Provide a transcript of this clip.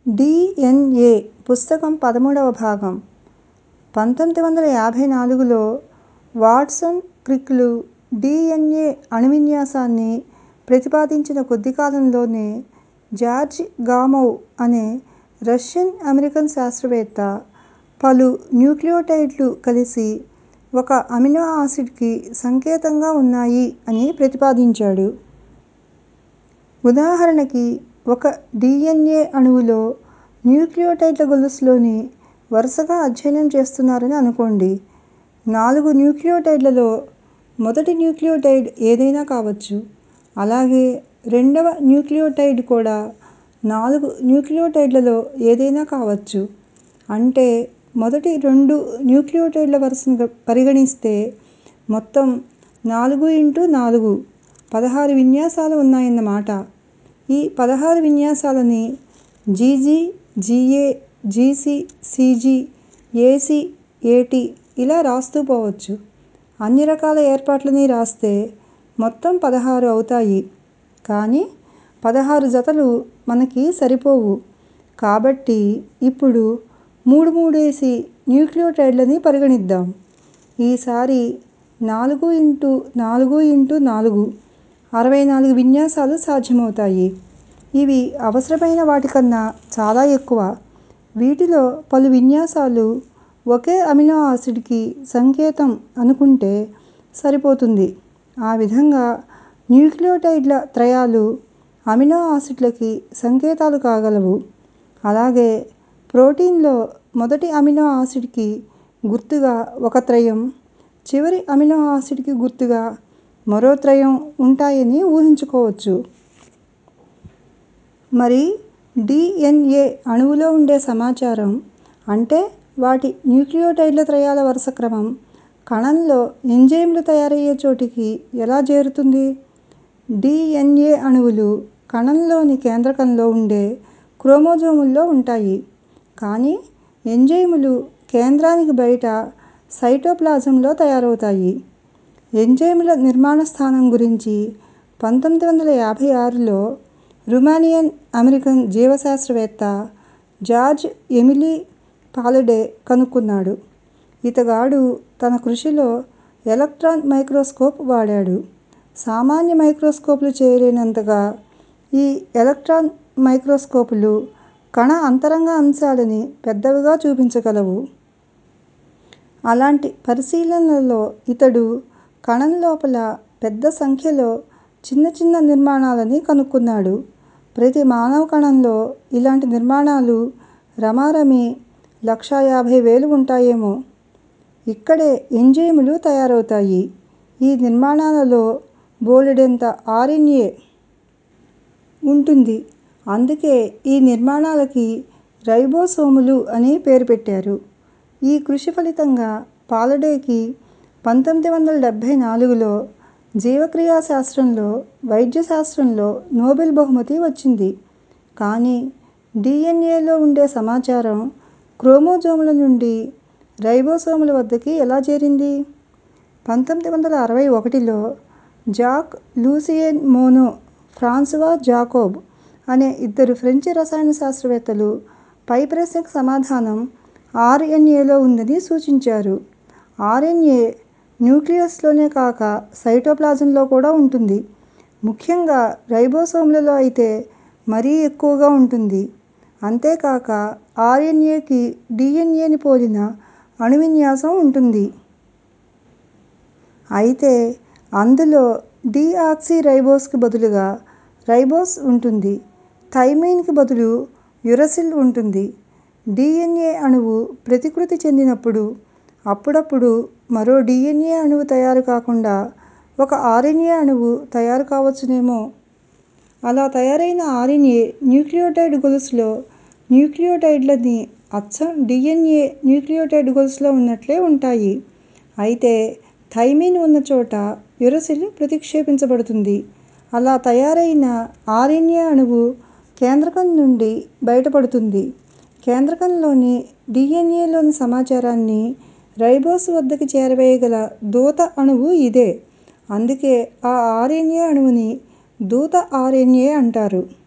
DNA పుస్తకం 13వ భాగం. 1954లో Watson క్రిక్లు DNA అణువిన్యాసాన్ని ప్రతిపాదించిన కొద్ది కాలంలోనే జార్జ్ గామోవ్ అనే రష్యన్ అమెరికన్ శాస్త్రవేత్త పలు న్యూక్లియోటైడ్లు కలిసి ఒక అమినో ఆసిడ్కి సంకేతంగా ఉన్నాయి అని ప్రతిపాదించాడు. ఉదాహరణకి ఒక డిఎన్ఏ అణువులో న్యూక్లియోటైడ్ల గొలుసులోని వరుసగా అధ్యయనం చేస్తున్నారని అనుకోండి. 4 న్యూక్లియోటైడ్లలో మొదటి న్యూక్లియోటైడ్ ఏదైనా కావచ్చు. అలాగే రెండవ న్యూక్లియోటైడ్ కూడా 4 న్యూక్లియోటైడ్లలో ఏదైనా కావచ్చు. అంటే మొదటి 2 న్యూక్లియోటైడ్ల వరుసను పరిగణిస్తే మొత్తం 4x4 16 విన్యాసాలు ఉన్నాయన్నమాట. ఈ 16 విన్యాసాలని GG, GA, GC, CG, AC, AT ఇలా రాస్తూ పోవచ్చు. అన్ని రకాల ఏర్పాట్లని రాస్తే మొత్తం 16 అవుతాయి. కానీ 16 జతలు మనకి సరిపోవు. కాబట్టి ఇప్పుడు 3 న్యూక్లియోటైడ్లని పరిగణిద్దాం. ఈసారి 4x4x4 64 విన్యాసాలు సాధ్యమవుతాయి. ఇవి అవసరమైన వాటికన్నా చాలా ఎక్కువ. వీటిలో పలు విన్యాసాలు ఒకే అమినో ఆసిడ్కి సంకేతం అనుకుంటే సరిపోతుంది. ఆ విధంగా న్యూక్లియోటైడ్ల త్రయాలు అమినో ఆసిడ్లకి సంకేతాలు కాగలవు. అలాగే ప్రోటీన్లో మొదటి అమినో ఆసిడ్కి గుర్తుగా ఒక త్రయం, చివరి అమినో ఆసిడ్కి గుర్తుగా మరో త్రయం ఉంటాయని ఊహించుకోవచ్చు. మరి డిఎన్ఏ అణువులో ఉండే సమాచారం అంటే వాటి న్యూక్లియోటైడ్ల త్రయాల వరుస క్రమం కణంలో ఎంజైమ్లు తయారయ్యే చోటికి ఎలా చేరుతుంది? డిఎన్ఏ అణువులు కణంలోని కేంద్రకంలో ఉండే క్రోమోజోముల్లో ఉంటాయి. కానీ ఎంజైములు కేంద్రానికి బయట సైటోప్లాజంలో తయారవుతాయి. ఎంజైముల నిర్మాణ స్థానం గురించి 1956లో రుమానియన్ అమెరికన్ జీవశాస్త్రవేత్త జార్జ్ ఎమిలీ పాలడే కనుక్కున్నాడు. ఇతగాడు తన కృషిలో ఎలక్ట్రాన్ మైక్రోస్కోప్ వాడాడు. సామాన్య మైక్రోస్కోపులు చేయలేనంతగా ఈ ఎలక్ట్రాన్ మైక్రోస్కోపులు కణ అంతరంగ అంశాలని పెద్దవిగా చూపించగలవు. అలాంటి పరిశీలనలలో ఇతడు కణం లోపల పెద్ద సంఖ్యలో చిన్న చిన్న నిర్మాణాలని కనుక్కున్నాడు. ప్రతి మానవ కణంలో ఇలాంటి నిర్మాణాలు రమారమి 1,50,000 ఉంటాయేమో. ఇక్కడే ఎంజైములు తయారవుతాయి. ఈ నిర్మాణాలలో బోలెడంత ఆర్ఎన్ఏ ఉంటుంది. అందుకే ఈ నిర్మాణాలకి రైబోసోములు అని పేరు పెట్టారు. ఈ కృషి ఫలితంగా పాలడేకి 1974లో జీవక్రియా శాస్త్రంలో, వైద్య శాస్త్రంలో నోబెల్ బహుమతి వచ్చింది. కానీ డిఎన్ఏలో ఉండే సమాచారం క్రోమోజోముల నుండి రైబోసోముల వద్దకి ఎలా చేరింది? 1961లో Jacques Lucien Monod, François Jacob అనే 2 ఫ్రెంచి రసాయన శాస్త్రవేత్తలు పై ప్రశ్నకి సమాధానం ఆర్ఎన్ఏలో ఉందని సూచించారు. ఆర్ఎన్ఏ న్యూక్లియస్లోనే కాక సైటోప్లాజంలో కూడా ఉంటుంది. ముఖ్యంగా రైబోసోములలో అయితే మరీ ఎక్కువగా ఉంటుంది. అంతేకాక ఆర్ఎన్ఏకి డిఎన్ఏని పోలిన అణువిన్యాసం ఉంటుంది. అయితే అందులో డీఆక్సీరైబోస్కి బదులుగా రైబోస్ ఉంటుంది. థైమిన్కి బదులు యురసిల్ ఉంటుంది. డిఎన్ఏ అణువు ప్రతికృతి చెందినప్పుడు అప్పుడప్పుడు మరో డిఎన్ఏ అణువు తయారు కాకుండా ఒక ఆర్ఎన్ఏ అణువు తయారు కావచ్చునేమో. అలా తయారైన ఆర్ఎన్ఏ న్యూక్లియోటైడ్ గొలుసులో న్యూక్లియోటైడ్లన్నీ అచ్చం డిఎన్ఏ న్యూక్లియోటైడ్ గొలుసులో ఉన్నట్లే ఉంటాయి. అయితే థైమిన్ ఉన్న చోట యురసిల్ ప్రతిక్షేపించబడుతుంది. అలా తయారైన ఆర్ఎన్ఏ అణువు కేంద్రకం నుండి బయటపడుతుంది. కేంద్రకంలోని డిఎన్ఏలోని సమాచారాన్ని రైబోస్ వద్దకి చేరవేయగల దూత అణువు ఇదే. అందుకే ఆ ఆర్ఎన్ఏ అణువుని దూత ఆర్ఎన్ఏ అంటారు.